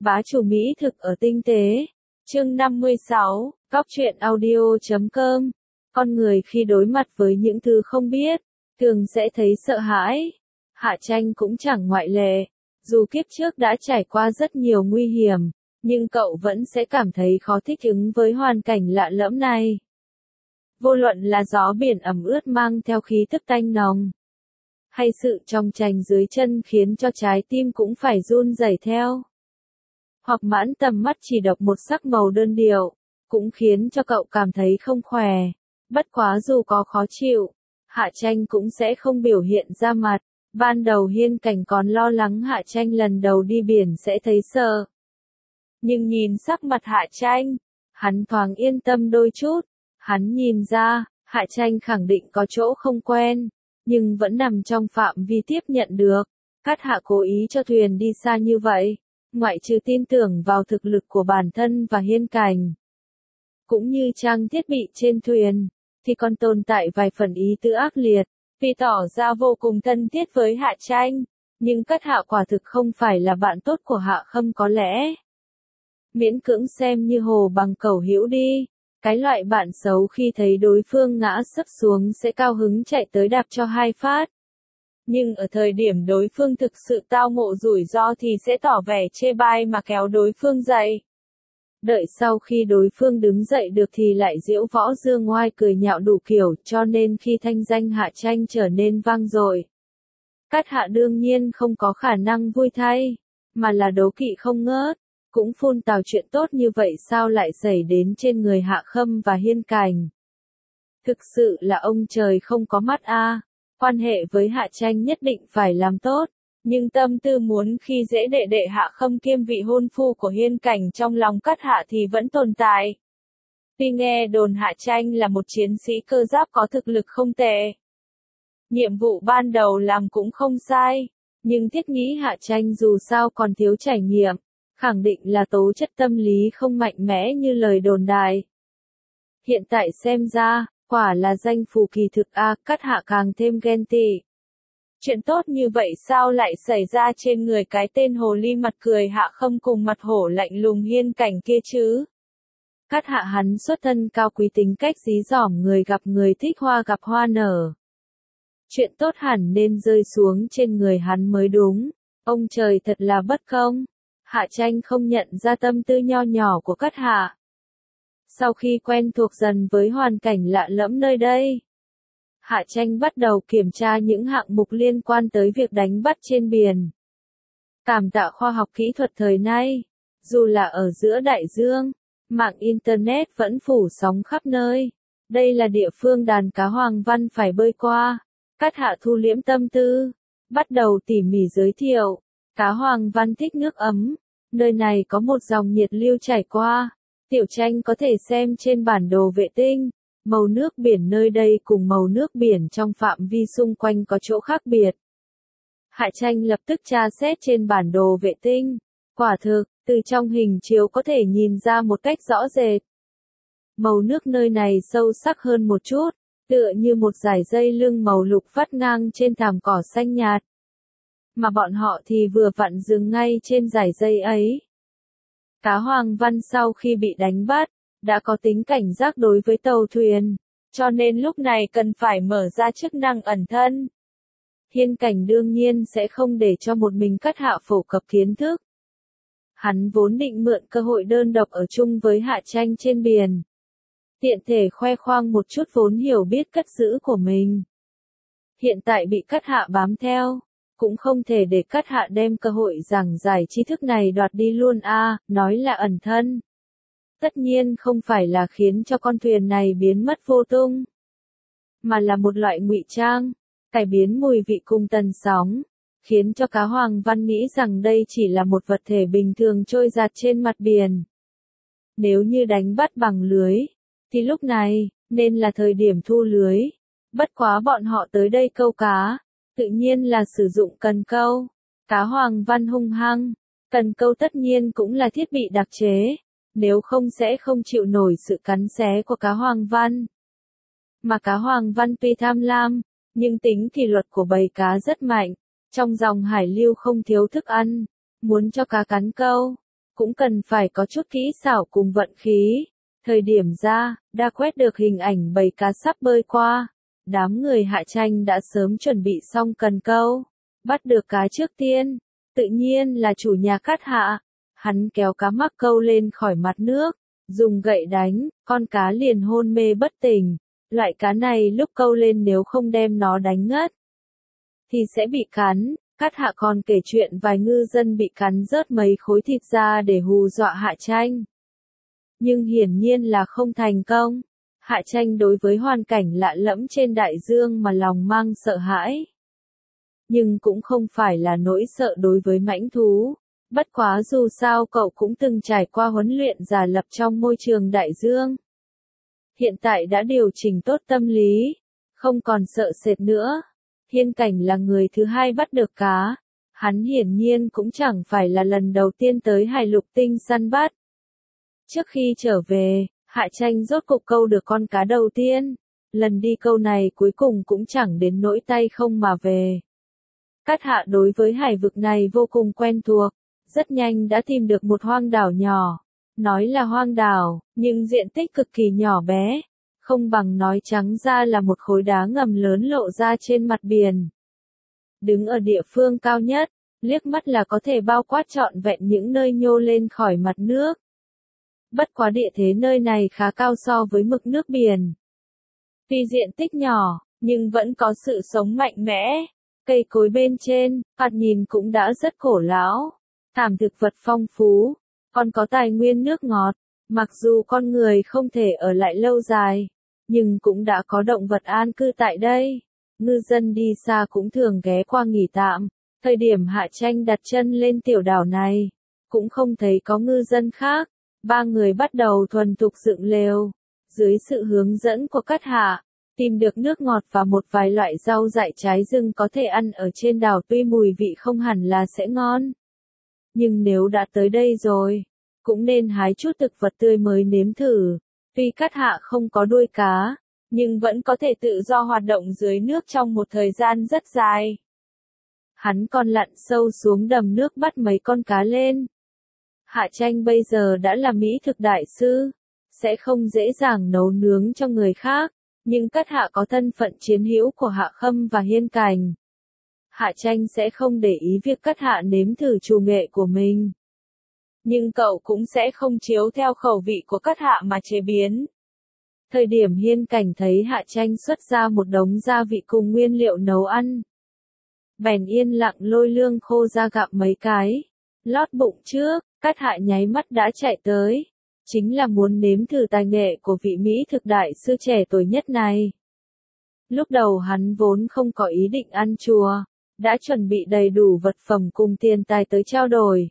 Bá chủ mỹ thực ở tinh tế. Chương 56, Góc truyện audio.com. Con người khi đối mặt với những thứ không biết, thường sẽ thấy sợ hãi. Hạ Tranh cũng chẳng ngoại lệ. Dù kiếp trước đã trải qua rất nhiều nguy hiểm, nhưng cậu vẫn sẽ cảm thấy khó thích ứng với hoàn cảnh lạ lẫm này. Vô luận là gió biển ẩm ướt mang theo khí tức tanh nồng, hay sự trong trành dưới chân khiến cho trái tim cũng phải run rẩy theo. Hoặc mãn tầm mắt chỉ độc một sắc màu đơn điệu, cũng khiến cho cậu cảm thấy không khỏe. Bất quá dù có khó chịu, Hạ Tranh cũng sẽ không biểu hiện ra mặt. Ban đầu Hiên Cảnh còn lo lắng Hạ Tranh lần đầu đi biển sẽ thấy sợ. Nhưng nhìn sắc mặt Hạ Tranh, hắn thoáng yên tâm đôi chút. Hắn nhìn ra, Hạ Tranh khẳng định có chỗ không quen, nhưng vẫn nằm trong phạm vi tiếp nhận được. Cát Hạ cố ý cho thuyền đi xa như vậy, ngoại trừ tin tưởng vào thực lực của bản thân và Hiên Cảnh, cũng như trang thiết bị trên thuyền, thì còn tồn tại vài phần ý tứ ác liệt, vì tỏ ra vô cùng thân thiết với Hạ Tranh. Nhưng Cát Hạ quả thực không phải là bạn tốt của Hạ Khâm, có lẽ miễn cưỡng xem như hồ bằng cẩu hữu đi. Cái loại bạn xấu khi thấy đối phương ngã sấp xuống sẽ cao hứng chạy tới đạp cho 2 phát. Nhưng ở thời điểm đối phương thực sự tao ngộ rủi ro thì sẽ tỏ vẻ chê bai mà kéo đối phương dậy. Đợi sau khi đối phương đứng dậy được thì lại diễu võ dương ngoai cười nhạo đủ kiểu, cho nên khi thanh danh Hạ Tranh trở nên vang dội, Cát Hạ đương nhiên không có khả năng vui thay, mà là đố kỵ không ngớt. Cũng phun tào chuyện tốt như vậy sao lại xảy đến trên người Hạ Khâm và Hiên Cảnh. Thực sự là ông trời không có mắt a. Quan hệ với Hạ Tranh nhất định phải làm tốt, nhưng tâm tư muốn khi dễ đệ đệ Hạ Khâm kiêm vị hôn phu của Hiên Cảnh trong lòng Cát Hạ thì vẫn tồn tại. Tuy nghe đồn Hạ Tranh là một chiến sĩ cơ giáp có thực lực không tệ, nhiệm vụ ban đầu làm cũng không sai, nhưng thiết nghĩ Hạ Tranh dù sao còn thiếu trải nghiệm, khẳng định là tố chất tâm lý không mạnh mẽ như lời đồn đại. Hiện tại xem ra, quả là danh phù kỳ thực a. Cát Hạ càng thêm ghen tị. Chuyện tốt như vậy sao lại xảy ra trên người cái tên hồ ly mặt cười Hạ Khâm cùng mặt hổ lạnh lùng Hiên Cảnh kia chứ? Cát Hạ hắn xuất thân cao quý, tính cách dí dỏm, người gặp người thích hoa gặp hoa nở. Chuyện tốt hẳn nên rơi xuống trên người hắn mới đúng. Ông trời thật là bất công. Hạ Tranh không nhận ra tâm tư nho nhỏ của Cát Hạ. Sau khi quen thuộc dần với hoàn cảnh lạ lẫm nơi đây, Hạ Tranh bắt đầu kiểm tra những hạng mục liên quan tới việc đánh bắt trên biển. Cảm tạ khoa học kỹ thuật thời nay, dù là ở giữa đại dương, mạng Internet vẫn phủ sóng khắp nơi. Đây là địa phương đàn cá Hoàng Văn phải bơi qua. Cát Hạ thu liễm tâm tư, bắt đầu tỉ mỉ giới thiệu. Cá Hoàng Văn thích nước ấm, nơi này có một dòng nhiệt lưu chảy qua. Tiểu Tranh có thể xem trên bản đồ vệ tinh, màu nước biển nơi đây cùng màu nước biển trong phạm vi xung quanh có chỗ khác biệt. Hạ Tranh lập tức tra xét trên bản đồ vệ tinh, quả thực, từ trong hình chiếu có thể nhìn ra một cách rõ rệt. Màu nước nơi này sâu sắc hơn một chút, tựa như một dải dây lưng màu lục vắt ngang trên thảm cỏ xanh nhạt. Mà bọn họ thì vừa vặn dừng ngay trên dải dây ấy. Cá Hoàng Văn sau khi bị đánh bắt, đã có tính cảnh giác đối với tàu thuyền, cho nên lúc này cần phải mở ra chức năng ẩn thân. Hiên Cảnh đương nhiên sẽ không để cho một mình Cát Hạ phổ cập kiến thức. Hắn vốn định mượn cơ hội đơn độc ở chung với Hạ Tranh trên biển, tiện thể khoe khoang một chút vốn hiểu biết cất giữ của mình. Hiện tại bị Cát Hạ bám theo, cũng không thể để Cát Hạ đem cơ hội giảng giải tri thức này đoạt đi luôn a. Nói là ẩn thân, tất nhiên không phải là khiến cho con thuyền này biến mất vô tung, mà là một loại ngụy trang, cải biến mùi vị cùng tần sóng, khiến cho cá Hoàng Văn nghĩ rằng đây chỉ là một vật thể bình thường trôi dạt trên mặt biển. Nếu như đánh bắt bằng lưới, thì lúc này nên là thời điểm thu lưới. Bất quá bọn họ tới đây câu cá, tự nhiên là sử dụng cần câu. Cá Hoàng Văn hung hăng, cần câu tất nhiên cũng là thiết bị đặc chế, nếu không sẽ không chịu nổi sự cắn xé của cá Hoàng Văn. Mà cá Hoàng Văn tuy tham lam, nhưng tính kỷ luật của bầy cá rất mạnh, trong dòng hải lưu không thiếu thức ăn, muốn cho cá cắn câu, cũng cần phải có chút kỹ xảo cùng vận khí. Thời điểm ra, đã quét được hình ảnh bầy cá sắp bơi qua. Đám người Hạ Tranh đã sớm chuẩn bị xong cần câu. Bắt được cá trước tiên, tự nhiên là chủ nhà Cát Hạ. Hắn kéo cá mắc câu lên khỏi mặt nước, dùng gậy đánh, con cá liền hôn mê bất tỉnh. Loại cá này lúc câu lên nếu không đem nó đánh ngất, thì sẽ bị cắn. Cát Hạ còn kể chuyện vài ngư dân bị cắn rớt mấy khối thịt ra để hù dọa Hạ Tranh. Nhưng hiển nhiên là không thành công. Hạ Tranh đối với hoàn cảnh lạ lẫm trên đại dương mà lòng mang sợ hãi. Nhưng cũng không phải là nỗi sợ đối với mãnh thú. Bất quá dù sao cậu cũng từng trải qua huấn luyện giả lập trong môi trường đại dương. Hiện tại đã điều chỉnh tốt tâm lý, không còn sợ sệt nữa. Hiên Cảnh là người thứ hai bắt được cá. Hắn hiển nhiên cũng chẳng phải là lần đầu tiên tới Hải Lục Tinh săn bắt. Trước khi trở về, Hạ Tranh rốt cục câu được con cá đầu tiên. Lần đi câu này cuối cùng cũng chẳng đến nỗi tay không mà về. Cát Hạ đối với hải vực này vô cùng quen thuộc, rất nhanh đã tìm được một hoang đảo nhỏ. Nói là hoang đảo, nhưng diện tích cực kỳ nhỏ bé, không bằng nói trắng ra là một khối đá ngầm lớn lộ ra trên mặt biển. Đứng ở địa phương cao nhất, liếc mắt là có thể bao quát trọn vẹn những nơi nhô lên khỏi mặt nước. Bất quá địa thế nơi này khá cao so với mực nước biển. Tuy diện tích nhỏ, nhưng vẫn có sự sống mạnh mẽ. Cây cối bên trên, thoạt nhìn cũng đã rất cổ lão. Thảm thực vật phong phú, còn có tài nguyên nước ngọt. Mặc dù con người không thể ở lại lâu dài, nhưng cũng đã có động vật an cư tại đây. Ngư dân đi xa cũng thường ghé qua nghỉ tạm. Thời điểm Hạ Tranh đặt chân lên tiểu đảo này, cũng không thấy có ngư dân khác. Ba người bắt đầu thuần thục dựng lều. Dưới sự hướng dẫn của Cát Hạ, tìm được nước ngọt và một vài loại rau dại trái rừng có thể ăn ở trên đảo, tuy mùi vị không hẳn là sẽ ngon. Nhưng nếu đã tới đây rồi, cũng nên hái chút thực vật tươi mới nếm thử. Tuy Cát Hạ không có đuôi cá, nhưng vẫn có thể tự do hoạt động dưới nước trong một thời gian rất dài. Hắn còn lặn sâu xuống đầm nước bắt mấy con cá lên. Hạ Tranh bây giờ đã là mỹ thực đại sư, sẽ không dễ dàng nấu nướng cho người khác, nhưng Cát Hạ có thân phận chiến hữu của Hạ Khâm và Hiên Cảnh. Hạ Tranh sẽ không để ý việc Cát Hạ nếm thử trù nghệ của mình. Nhưng cậu cũng sẽ không chiếu theo khẩu vị của Cát Hạ mà chế biến. Thời điểm Hiên Cảnh thấy Hạ Tranh xuất ra một đống gia vị cùng nguyên liệu nấu ăn, bèn yên lặng lôi lương khô ra gặm mấy cái. Lót bụng trước, Cát Hạ nháy mắt đã chạy tới. Chính là muốn nếm thử tài nghệ của vị mỹ thực đại sư trẻ tuổi nhất này. Lúc đầu hắn vốn không có ý định ăn chùa, đã chuẩn bị đầy đủ vật phẩm cùng tiền tài tới trao đổi.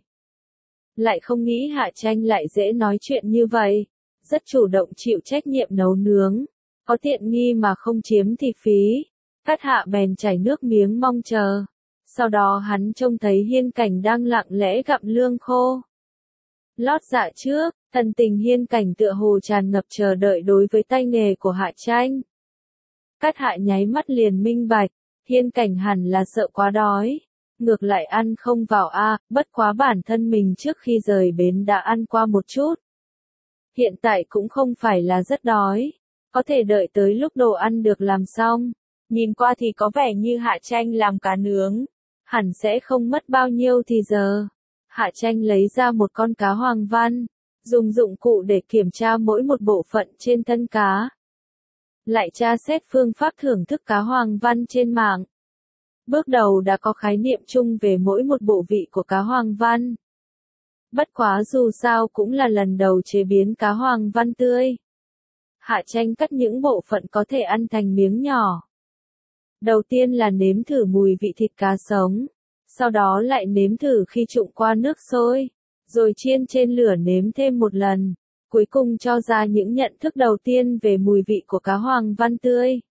Lại không nghĩ Hạ Tranh lại dễ nói chuyện như vậy, rất chủ động chịu trách nhiệm nấu nướng, có tiện nghi mà không chiếm thì phí. Cát Hạ bèn chảy nước miếng mong chờ. Sau đó hắn trông thấy Hiên Cảnh đang lặng lẽ gặm lương khô. Lót dạ trước, thần tình Hiên Cảnh tựa hồ tràn ngập chờ đợi đối với tay nghề của Hạ Tranh. Cát Hạ nháy mắt liền minh bạch, Hiên Cảnh hẳn là sợ quá đói. Ngược lại ăn không vào bất quá bản thân mình trước khi rời bến đã ăn qua một chút. Hiện tại cũng không phải là rất đói, có thể đợi tới lúc đồ ăn được làm xong. Nhìn qua thì có vẻ như Hạ Tranh làm cá nướng, hẳn sẽ không mất bao nhiêu thì giờ. Hạ Tranh lấy ra một con cá hoàng văn, dùng dụng cụ để kiểm tra mỗi một bộ phận trên thân cá. Lại tra xét phương pháp thưởng thức cá hoàng văn trên mạng. Bước đầu đã có khái niệm chung về mỗi một bộ vị của cá hoàng văn. Bất quá dù sao cũng là lần đầu chế biến cá hoàng văn tươi. Hạ Tranh cắt những bộ phận có thể ăn thành miếng nhỏ. Đầu tiên là nếm thử mùi vị thịt cá sống, sau đó lại nếm thử khi trụng qua nước sôi, rồi chiên trên lửa nếm thêm một lần, cuối cùng cho ra những nhận thức đầu tiên về mùi vị của cá hoàng văn tươi.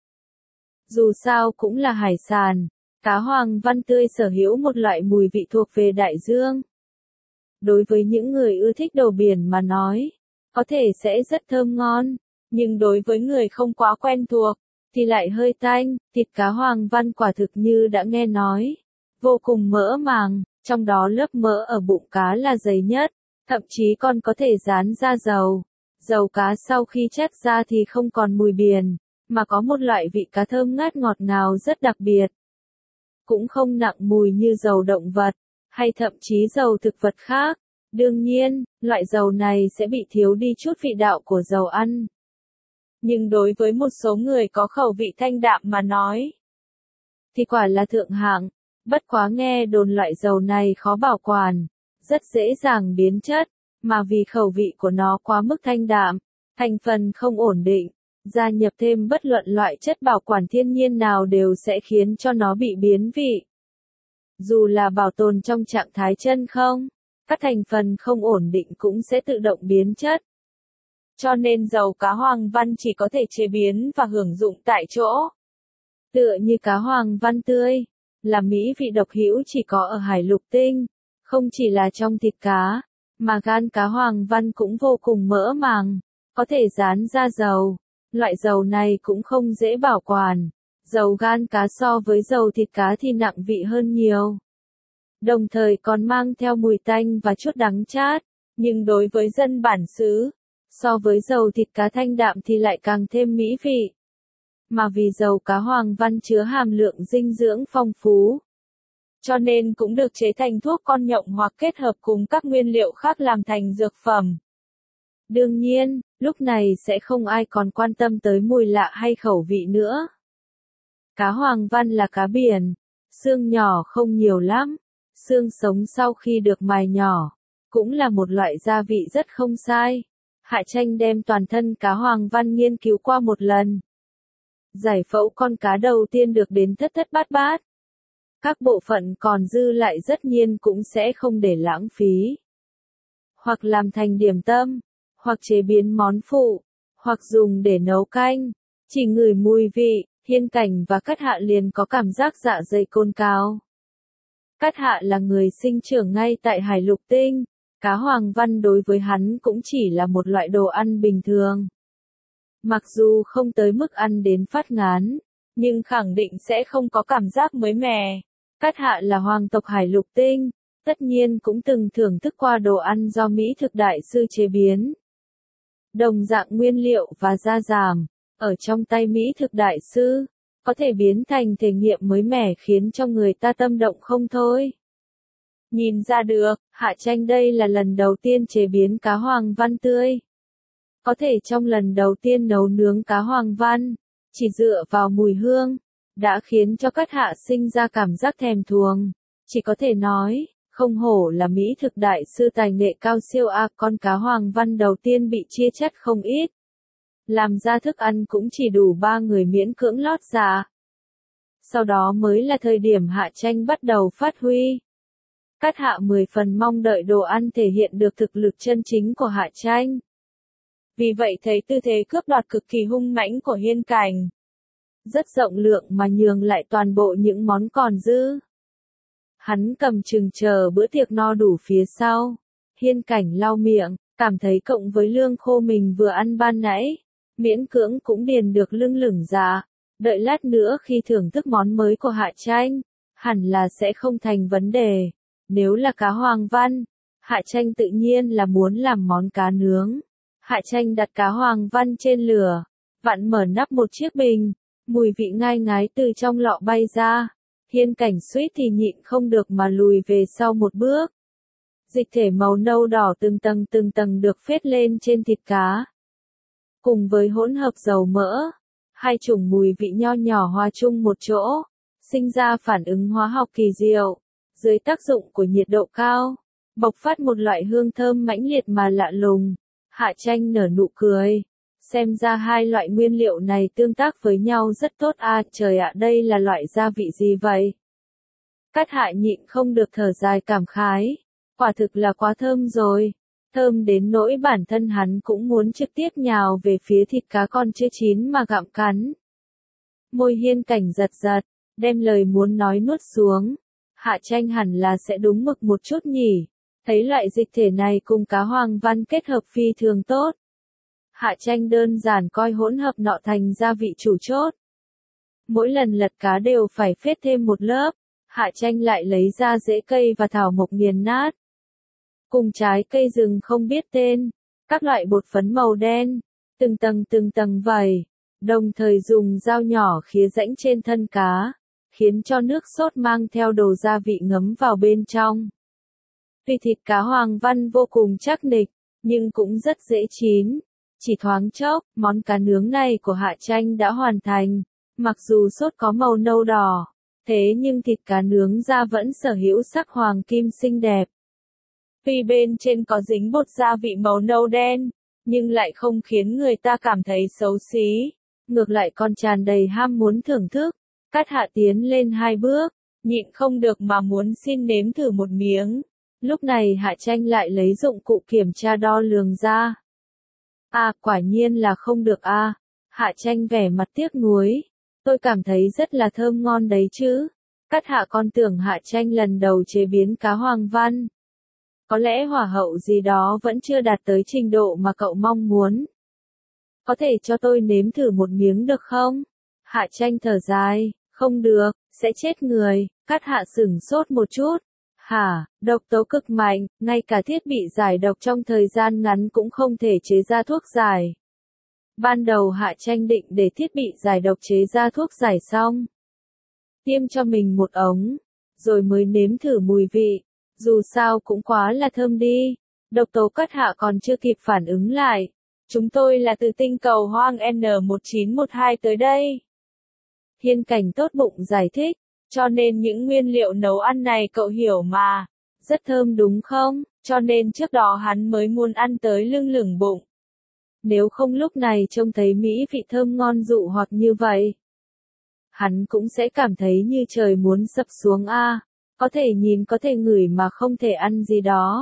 Dù sao cũng là hải sản, cá hoàng văn tươi sở hữu một loại mùi vị thuộc về đại dương. Đối với những người ưa thích đồ biển mà nói, có thể sẽ rất thơm ngon, nhưng đối với người không quá quen thuộc, thì lại hơi tanh. Thịt cá hoàng văn quả thực như đã nghe nói, vô cùng mỡ màng, trong đó lớp mỡ ở bụng cá là dày nhất, Thậm chí còn có thể rán ra dầu. Dầu cá sau khi chắc ra thì không còn mùi biển, mà có một loại vị cá thơm ngát ngọt ngào rất đặc biệt. Cũng không nặng mùi như dầu động vật, hay thậm chí dầu thực vật khác. Đương nhiên, loại dầu này sẽ bị thiếu đi chút vị đạo của dầu ăn. Nhưng đối với một số người có khẩu vị thanh đạm mà nói, thì quả là thượng hạng. Bất quá nghe đồn loại dầu này khó bảo quản, rất dễ dàng biến chất, mà vì khẩu vị của nó quá mức thanh đạm, thành phần không ổn định, gia nhập thêm bất luận loại chất bảo quản thiên nhiên nào đều sẽ khiến cho nó bị biến vị. Dù là bảo tồn trong trạng thái chân không, các thành phần không ổn định cũng sẽ tự động biến chất. Cho nên dầu cá Hoàng Văn chỉ có thể chế biến và hưởng dụng tại chỗ. Tựa như cá Hoàng Văn tươi, là mỹ vị độc hữu chỉ có ở hải lục tinh, không chỉ là trong thịt cá, mà gan cá Hoàng Văn cũng vô cùng mỡ màng, có thể rán ra dầu. Loại dầu này cũng không dễ bảo quản. Dầu gan cá so với dầu thịt cá thì nặng vị hơn nhiều. Đồng thời còn mang theo mùi tanh và chút đắng chát, nhưng đối với dân bản xứ, so với dầu thịt cá thanh đạm thì lại càng thêm mỹ vị. Mà vì dầu cá Hoàng Văn chứa hàm lượng dinh dưỡng phong phú, cho nên cũng được chế thành thuốc con nhộng hoặc kết hợp cùng các nguyên liệu khác làm thành dược phẩm. Đương nhiên, lúc này sẽ không ai còn quan tâm tới mùi lạ hay khẩu vị nữa. Cá Hoàng Văn là cá biển, xương nhỏ không nhiều lắm, xương sống sau khi được mài nhỏ, cũng là một loại gia vị rất không sai. Hạ Tranh đem toàn thân cá Hoàng Văn nghiên cứu qua một lần. Giải phẫu con cá đầu tiên được đến thất thất bát bát. Các bộ phận còn dư lại rất nhiên cũng sẽ không để lãng phí. Hoặc làm thành điểm tâm, hoặc chế biến món phụ, hoặc dùng để nấu canh. Chỉ ngửi mùi vị, Hiên Cảnh và Cát Hạ liền có cảm giác dạ dày cồn cào. Cát Hạ là người sinh trưởng ngay tại Hải Lục Tinh, cá Hoàng Văn đối với hắn cũng chỉ là một loại đồ ăn bình thường. Mặc dù không tới mức ăn đến phát ngán, nhưng khẳng định sẽ không có cảm giác mới mẻ. Cát Hạ là hoàng tộc Hải Lục Tinh, tất nhiên cũng từng thưởng thức qua đồ ăn do Mỹ thực đại sư chế biến. Đồng dạng nguyên liệu và gia giảm, ở trong tay Mỹ thực đại sư, có thể biến thành thể nghiệm mới mẻ khiến cho người ta tâm động không thôi. Nhìn ra được, Hạ Tranh đây là lần đầu tiên chế biến cá Hoàng Văn tươi. Có thể trong lần đầu tiên nấu nướng cá Hoàng Văn, chỉ dựa vào mùi hương, đã khiến cho Cát Hạ sinh ra cảm giác thèm thuồng. Chỉ có thể nói, không hổ là Mỹ thực đại sư tài nghệ cao siêu con cá Hoàng Văn đầu tiên bị chia chất không ít. Làm ra thức ăn cũng chỉ đủ 3 người miễn cưỡng lót dạ. Sau đó mới là thời điểm Hạ Tranh bắt đầu phát huy. Cát Hạ 10 phần mong đợi đồ ăn thể hiện được thực lực chân chính của Hạ Tranh. Vì vậy thấy tư thế cướp đoạt cực kỳ hung mãnh của Hiên Cảnh. Rất rộng lượng mà nhường lại toàn bộ những món còn dư. Hắn cầm chừng chờ bữa tiệc no đủ phía sau. Hiên Cảnh lau miệng, cảm thấy cộng với lương khô mình vừa ăn ban nãy, miễn cưỡng cũng điền được lưng lửng dạ. Đợi lát nữa khi thưởng thức món mới của Hạ Tranh, hẳn là sẽ không thành vấn đề. Nếu là cá Hoàng Văn, Hạ Tranh tự nhiên là muốn làm món cá nướng. Hạ Tranh đặt cá Hoàng Văn trên lửa, vặn mở nắp một chiếc bình, mùi vị ngai ngái từ trong lọ bay ra. Hiên Cảnh suýt thì nhịn không được mà lùi về sau một bước. Dịch thể màu nâu đỏ từng tầng được phết lên trên thịt cá. Cùng với hỗn hợp dầu mỡ, hai chủng mùi vị nho nhỏ hòa chung một chỗ, sinh ra phản ứng hóa học kỳ diệu. Dưới tác dụng của nhiệt độ cao, bộc phát một loại hương thơm mãnh liệt mà lạ lùng. Hạ Tranh nở nụ cười. Xem ra hai loại nguyên liệu này tương tác với nhau rất tốt trời ạ, đây là loại gia vị gì vậy? Cát Hạ nhịn không được thở dài cảm khái. Quả thực là quá thơm rồi. Thơm đến nỗi bản thân hắn cũng muốn trực tiếp nhào về phía thịt cá còn chưa chín mà gặm cắn. Môi Hiên Cảnh giật giật, đem lời muốn nói nuốt xuống. Hạ Tranh hẳn là sẽ đúng mực một chút nhỉ. Thấy loại dịch thể này cùng cá Hoàng Văn kết hợp phi thường tốt. Hạ Tranh đơn giản coi hỗn hợp nọ thành gia vị chủ chốt. Mỗi lần lật cá đều phải phết thêm một lớp. Hạ Tranh lại lấy ra rễ cây và thảo mộc nghiền nát. cùng trái cây rừng không biết tên, các loại bột phấn màu đen, từng tầng vẩy, đồng thời dùng dao nhỏ khía rãnh trên thân cá, khiến cho nước sốt mang theo đồ gia vị ngấm vào bên trong. Tuy thịt cá Hoàng Văn vô cùng chắc nịch, nhưng cũng rất dễ chín. Chỉ thoáng chốc, món cá nướng này của Hạ Tranh đã hoàn thành. Mặc dù sốt có màu nâu đỏ, thế nhưng thịt cá nướng ra vẫn sở hữu sắc hoàng kim xinh đẹp. Tuy bên trên có dính bột gia vị màu nâu đen, nhưng lại không khiến người ta cảm thấy xấu xí. Ngược lại còn tràn đầy ham muốn thưởng thức. Cát Hạ tiến lên 2 bước, nhịn không được mà muốn xin nếm thử một miếng. Lúc này Hạ Tranh lại lấy dụng cụ kiểm tra đo lường ra. Quả nhiên là không được Hạ Tranh vẻ mặt tiếc nuối. Tôi cảm thấy rất là thơm ngon đấy chứ. Cát Hạ còn tưởng Hạ Tranh lần đầu chế biến cá Hoàng Văn. Có lẽ hỏa hậu gì đó vẫn chưa đạt tới trình độ mà cậu mong muốn. Có thể cho tôi nếm thử một miếng được không? Hạ Tranh thở dài, không được, sẽ chết người. Cát Hạ sửng sốt một chút. Hả, độc tố cực mạnh, ngay cả thiết bị giải độc trong thời gian ngắn cũng không thể chế ra thuốc giải. Ban đầu Hạ Tranh định để thiết bị giải độc chế ra thuốc giải xong, tiêm cho mình một ống, rồi mới nếm thử mùi vị, dù sao cũng quá là thơm đi. Độc tố Cát Hạ còn chưa kịp phản ứng lại. Chúng tôi là từ tinh cầu hoang N1912 tới đây. Hiên Cảnh tốt bụng giải thích, cho nên những nguyên liệu nấu ăn này cậu hiểu mà. Rất thơm đúng không? Cho nên trước đó hắn mới muốn ăn tới lưng bụng. Nếu không lúc này trông thấy mỹ vị thơm ngon dụ hoặc như vậy, hắn cũng sẽ cảm thấy như trời muốn sập xuống có thể nhìn có thể ngửi mà không thể ăn gì đó.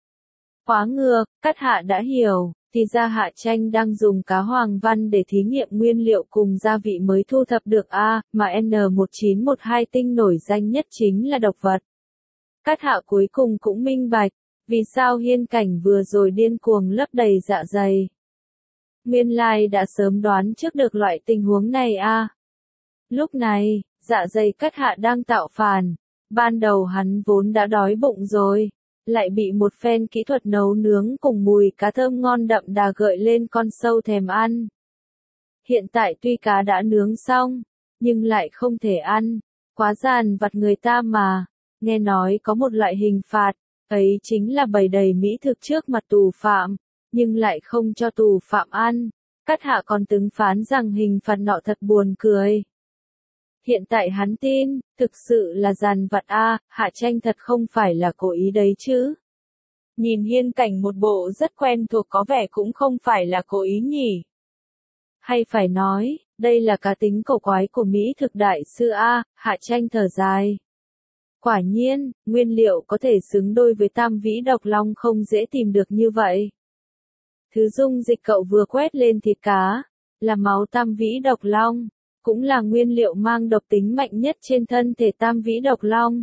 Quá ngược, Cát Hạ đã hiểu, thì ra Hạ Tranh đang dùng cá Hoàng Văn để thí nghiệm nguyên liệu cùng gia vị mới thu thập được mà N1912 tinh nổi danh nhất chính là độc vật. Cát Hạ cuối cùng cũng minh bạch, vì sao Hiên Cảnh vừa rồi điên cuồng lấp đầy dạ dày. Nguyên lai đã sớm đoán trước được loại tình huống này Lúc này, dạ dày Cát Hạ đang tạo phản. Ban đầu hắn vốn đã đói bụng rồi, lại bị một phen kỹ thuật nấu nướng cùng mùi cá thơm ngon đậm đà gợi lên con sâu thèm ăn. Hiện tại tuy cá đã nướng xong, nhưng lại không thể ăn, quá dàn vặt người ta mà. Nghe nói có một loại hình phạt, ấy chính là bày đầy mỹ thực trước mặt tù phạm, nhưng lại không cho tù phạm ăn. Cát Hạ còn từng phán rằng hình phạt nọ thật buồn cười. Hiện tại hắn tin, thực sự là dàn vặt Hạ Tranh thật không phải là cố ý đấy chứ. Nhìn Hiên Cảnh một bộ rất quen thuộc có vẻ cũng không phải là cố ý nhỉ. Hay phải nói, đây là cá tính cổ quái của Mỹ thực đại sư Hạ Tranh thở dài. Quả nhiên, nguyên liệu có thể xứng đôi với tam vĩ độc long không dễ tìm được như vậy. Thứ dung dịch cậu vừa quét lên thịt cá, là máu tam vĩ độc long. Cũng là nguyên liệu mang độc tính mạnh nhất trên thân thể tam vĩ độc long.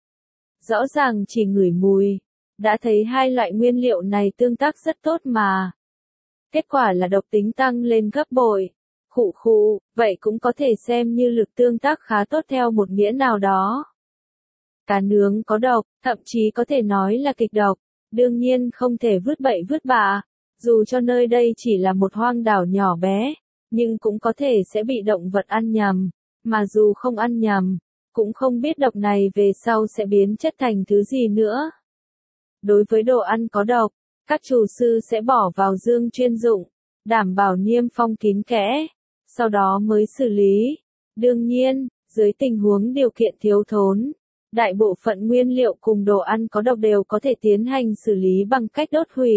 Rõ ràng chỉ ngửi mùi, đã thấy hai loại nguyên liệu này tương tác rất tốt mà. Kết quả là độc tính tăng lên gấp bội. Khụ, vậy cũng có thể xem như lực tương tác khá tốt theo một nghĩa nào đó. Cá nướng có độc, thậm chí có thể nói là kịch độc, đương nhiên không thể vứt bậy vứt bạ, dù cho nơi đây chỉ là một hoang đảo nhỏ bé. Nhưng cũng có thể sẽ bị động vật ăn nhầm, mà dù không ăn nhầm, cũng không biết độc này về sau sẽ biến chất thành thứ gì nữa. Đối với đồ ăn có độc, các chủ sư sẽ bỏ vào dương chuyên dụng, đảm bảo niêm phong kín kẽ, sau đó mới xử lý. Đương nhiên, dưới tình huống điều kiện thiếu thốn, đại bộ phận nguyên liệu cùng đồ ăn có độc đều có thể tiến hành xử lý bằng cách đốt hủy.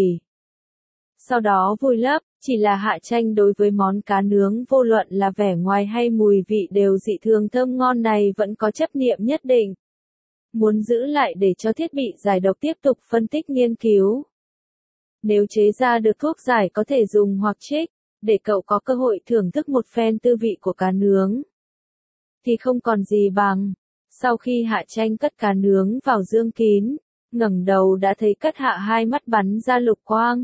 Sau đó vùi lấp, chỉ là Hạ Tranh đối với món cá nướng vô luận là vẻ ngoài hay mùi vị đều dị thường thơm ngon này vẫn có chấp niệm nhất định. Muốn giữ lại để cho thiết bị giải độc tiếp tục phân tích nghiên cứu. Nếu chế ra được thuốc giải có thể dùng hoặc trích, để cậu có cơ hội thưởng thức một phen tư vị của cá nướng, thì không còn gì bằng. Sau khi Hạ Tranh cất cá nướng vào dương kín, ngẩng đầu đã thấy Cát Hạ hai mắt bắn ra lục quang.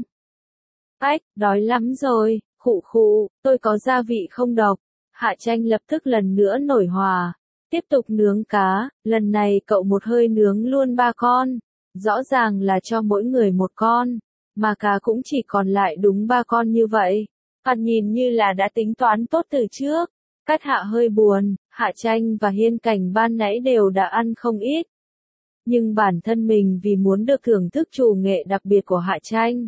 Đói lắm rồi, khụ, tôi có gia vị không độc. Hạ Tranh lập tức lần nữa nổi hòa, tiếp tục nướng cá, lần này cậu một hơi nướng luôn 3 con. Rõ ràng là cho mỗi người một con, mà cá cũng chỉ còn lại đúng 3 con như vậy. Thoạt nhìn như là đã tính toán tốt từ trước. Cát Hạ hơi buồn, Hạ Tranh và Hiên Cảnh ban nãy đều đã ăn không ít. Nhưng bản thân mình vì muốn được thưởng thức trù nghệ đặc biệt của Hạ Tranh,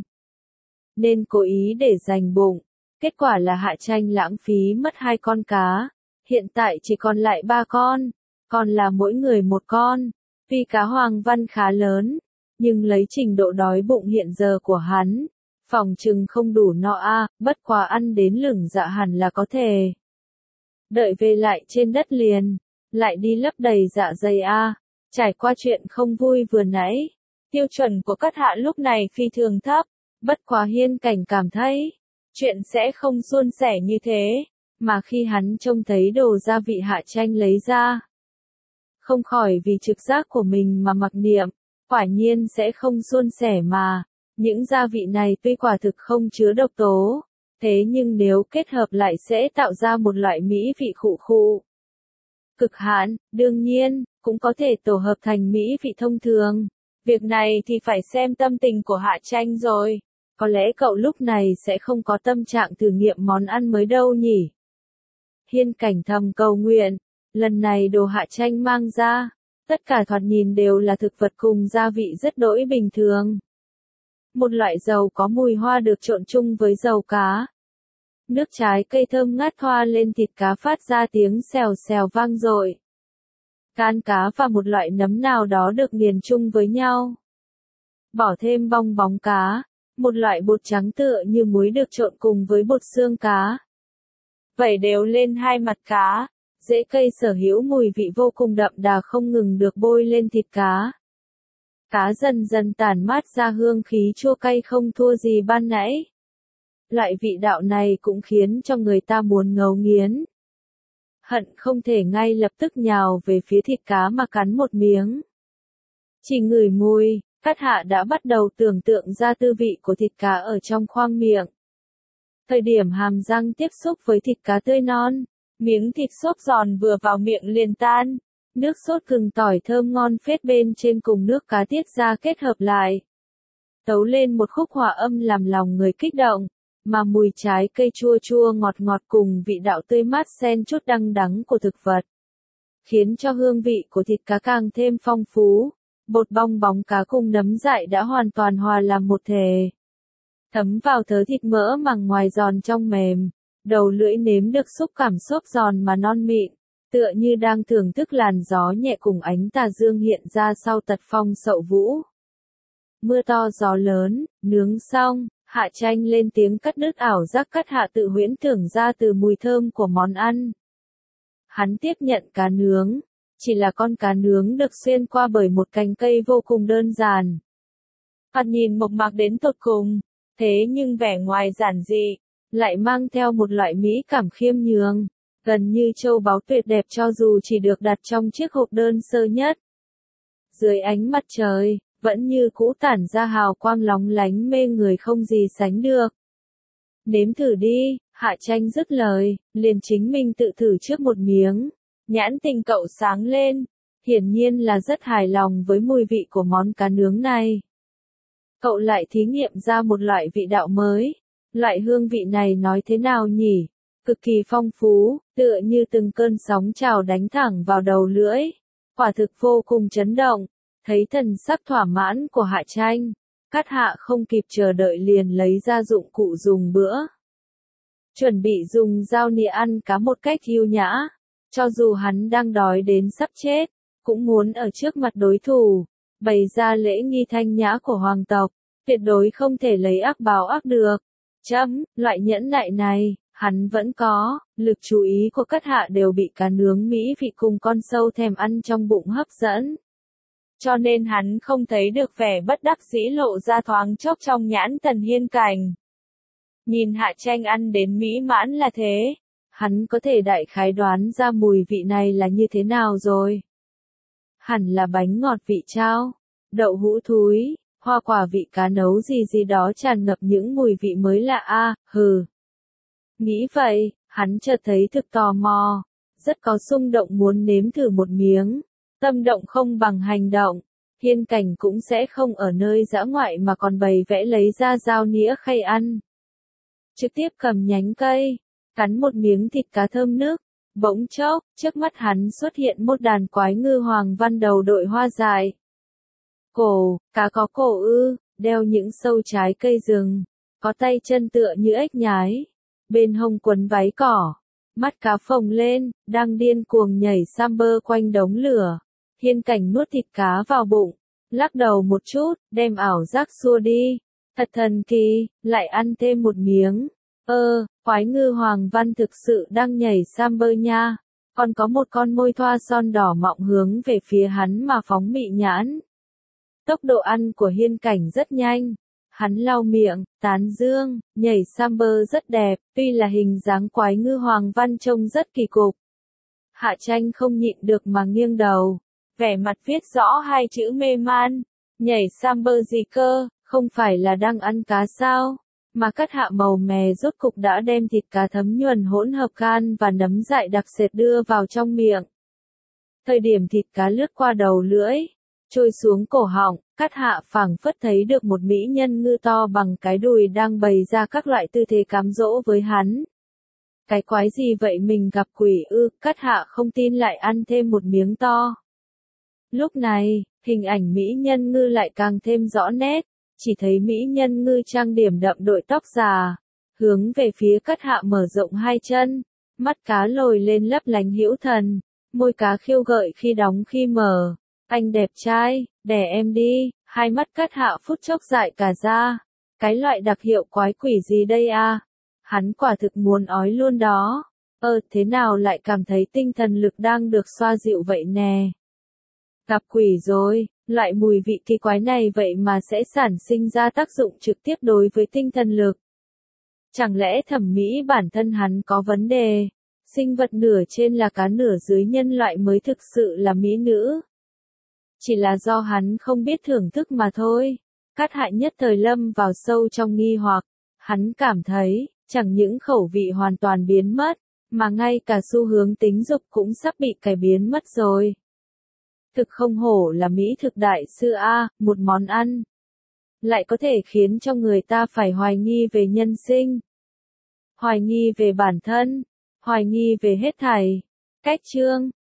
nên cố ý để dành bụng. Kết quả là Hạ Tranh lãng phí mất 2 con cá. Hiện tại chỉ còn lại 3 con, còn là mỗi người một con. Tuy cá Hoàng Văn khá lớn, nhưng lấy trình độ đói bụng hiện giờ của hắn, phòng chừng không đủ no bất quá ăn đến lửng dạ hẳn là có thể. Đợi về lại trên đất liền, lại đi lấp đầy dạ dày Trải qua chuyện không vui vừa nãy, tiêu chuẩn của Cát Hạ lúc này phi thường thấp, bất quá Hiên Cảnh cảm thấy, chuyện sẽ không suôn sẻ như thế, mà khi hắn trông thấy đồ gia vị Hạ Tranh lấy ra, không khỏi vì trực giác của mình mà mặc niệm, quả nhiên sẽ không suôn sẻ mà. Những gia vị này tuy quả thực không chứa độc tố, thế nhưng nếu kết hợp lại sẽ tạo ra một loại mỹ vị khụ khụ. Cực hạn, đương nhiên, cũng có thể tổ hợp thành mỹ vị thông thường. Việc này thì phải xem tâm tình của Hạ Tranh rồi. Có lẽ cậu lúc này sẽ không có tâm trạng thử nghiệm món ăn mới đâu nhỉ. Hiên Cảnh thầm cầu nguyện, lần này đồ Hạ Tranh mang ra, tất cả thoạt nhìn đều là thực vật cùng gia vị rất đỗi bình thường. Một loại dầu có mùi hoa được trộn chung với dầu cá. Nước trái cây thơm ngát thoa lên thịt cá phát ra tiếng xèo xèo vang dội. Can cá và một loại nấm nào đó được nghiền chung với nhau. Bỏ thêm bong bóng cá, một loại bột trắng tựa như muối được trộn cùng với bột xương cá. Vẩy đều lên hai mặt cá, rễ cây sở hữu mùi vị vô cùng đậm đà không ngừng được bôi lên thịt cá. Cá dần dần tản mát ra hương khí chua cay không thua gì ban nãy. Loại vị đạo này cũng khiến cho người ta muốn ngấu nghiến. Hận không thể ngay lập tức nhào về phía thịt cá mà cắn một miếng. Chỉ ngửi mùi, Cát Hạ đã bắt đầu tưởng tượng ra tư vị của thịt cá ở trong khoang miệng. Thời điểm hàm răng tiếp xúc với thịt cá tươi non, miếng thịt xốp giòn vừa vào miệng liền tan. Nước sốt gừng tỏi thơm ngon phết bên trên cùng nước cá tiết ra kết hợp lại. Tấu lên một khúc hòa âm làm lòng người kích động, mà mùi trái cây chua chua ngọt ngọt cùng vị đạo tươi mát xen chút đắng đắng của thực vật. Khiến cho hương vị của thịt cá càng thêm phong phú, bột bong bóng cá cùng nấm dại đã hoàn toàn hòa làm một thể. Thấm vào thớ thịt mỡ màng ngoài giòn trong mềm, đầu lưỡi nếm được xúc cảm xốp giòn mà non mịn. Tựa như đang thưởng thức làn gió nhẹ cùng ánh tà dương hiện ra sau tật phong sậu vũ. Mưa to gió lớn, nướng xong, Hạ Tranh lên tiếng cắt đứt ảo giác Cát Hạ tự huyễn tưởng ra từ mùi thơm của món ăn. Hắn tiếp nhận cá nướng, chỉ là con cá nướng được xuyên qua bởi một cành cây vô cùng đơn giản. Thoạt nhìn mộc mạc đến tột cùng, thế nhưng vẻ ngoài giản dị, lại mang theo một loại mỹ cảm khiêm nhường. Gần như châu báu tuyệt đẹp cho dù chỉ được đặt trong chiếc hộp đơn sơ nhất. Dưới ánh mặt trời, vẫn như cũ tản ra hào quang lóng lánh mê người không gì sánh được. Nếm thử đi, Hạ Tranh dứt lời, liền chính mình tự thử trước một miếng. Nhãn tình cậu sáng lên, hiển nhiên là rất hài lòng với mùi vị của món cá nướng này. Cậu lại thí nghiệm ra một loại vị đạo mới. Loại hương vị này nói thế nào nhỉ? Cực kỳ phong phú, tựa như từng cơn sóng trào đánh thẳng vào đầu lưỡi. Quả thực vô cùng chấn động. Thấy thần sắc thỏa mãn của Hạ Tranh, Cát Hạ không kịp chờ đợi liền lấy ra dụng cụ dùng bữa. Chuẩn bị dùng dao nĩa ăn cá một cách ưu nhã. Cho dù hắn đang đói đến sắp chết, cũng muốn ở trước mặt đối thủ, bày ra lễ nghi thanh nhã của hoàng tộc, tuyệt đối không thể lấy ác báo ác được. Loại nhẫn nại này, hắn vẫn có, lực chú ý của Cát Hạ đều bị cá nướng mỹ vị cùng con sâu thèm ăn trong bụng hấp dẫn. Cho nên hắn không thấy được vẻ bất đắc dĩ lộ ra thoáng chốc trong nhãn thần Hiên Cảnh. Nhìn Hạ Tranh ăn đến mỹ mãn là thế, hắn có thể đại khái đoán ra mùi vị này là như thế nào rồi. Hẳn là bánh ngọt vị chao, đậu hũ thúi, hoa quả vị cá nấu gì gì đó tràn ngập những mùi vị mới lạ Nghĩ vậy, hắn chợt thấy thực tò mò, rất có xung động muốn nếm thử một miếng. Tâm động không bằng hành động. Hiên Cảnh cũng sẽ không ở nơi dã ngoại mà còn bày vẽ lấy ra dao nĩa khay ăn. Trực tiếp cầm nhánh cây, cắn một miếng thịt cá thơm nức, bỗng chốc, trước mắt hắn xuất hiện một đàn quái ngư hoàng văn đầu đội hoa dài. Cổ, cá có cổ ư, đeo những sâu trái cây rừng, có tay chân tựa như ếch nhái, bên hông quấn váy cỏ, mắt cá phồng lên, đang điên cuồng nhảy samber quanh đống lửa. Hiên Cảnh nuốt thịt cá vào bụng, lắc đầu một chút, đem ảo giác xua đi. Thật thần kỳ, lại ăn thêm một miếng. Quái ngư hoàng văn thực sự đang nhảy samber nha. Còn có một con môi thoa son đỏ mọng hướng về phía hắn mà phóng mị nhãn. Tốc độ ăn của Hiên Cảnh rất nhanh. Hắn lau miệng, tán dương, nhảy samber rất đẹp, tuy là hình dáng quái ngư hoàng văn trông rất kỳ cục. Hạ Tranh không nhịn được mà nghiêng đầu, vẻ mặt viết rõ hai chữ mê man. Nhảy samber gì cơ, không phải là đang ăn cá sao? Mà Cát Hạ màu mè rốt cục đã đem thịt cá thấm nhuần hỗn hợp gan và nấm dại đặc sệt đưa vào trong miệng. Thời điểm thịt cá lướt qua đầu lưỡi, trôi xuống cổ họng, Cát Hạ phảng phất thấy được một mỹ nhân ngư to bằng cái đùi đang bày ra các loại tư thế cám dỗ với hắn. Cái quái gì vậy, mình gặp quỷ ư? Cát Hạ không tin lại ăn thêm một miếng to. Lúc này, hình ảnh mỹ nhân ngư lại càng thêm rõ nét, chỉ thấy mỹ nhân ngư trang điểm đậm đội tóc già, hướng về phía Cát Hạ mở rộng hai chân, mắt cá lồi lên lấp lánh hữu thần, môi cá khiêu gợi khi đóng khi mở. Anh đẹp trai, đẻ em đi. Hai mắt Cát Hạ phút chốc dại cả ra. Cái loại đặc hiệu quái quỷ gì đây à? Hắn quả thực muốn ói luôn đó. Thế nào lại cảm thấy tinh thần lực đang được xoa dịu vậy nè? Gặp quỷ rồi, loại mùi vị kỳ quái này vậy mà sẽ sản sinh ra tác dụng trực tiếp đối với tinh thần lực. Chẳng lẽ thẩm mỹ bản thân hắn có vấn đề? Sinh vật nửa trên là cá nửa dưới nhân loại mới thực sự là mỹ nữ. Chỉ là do hắn không biết thưởng thức mà thôi. Cát Hạ nhất thời lâm vào sâu trong nghi hoặc. Hắn cảm thấy, chẳng những khẩu vị hoàn toàn biến mất, mà ngay cả xu hướng tính dục cũng sắp bị cải biến mất rồi. Thực không hổ là mỹ thực đại sư a, một món ăn lại có thể khiến cho người ta phải hoài nghi về nhân sinh, hoài nghi về bản thân, hoài nghi về hết thảy. Cách chương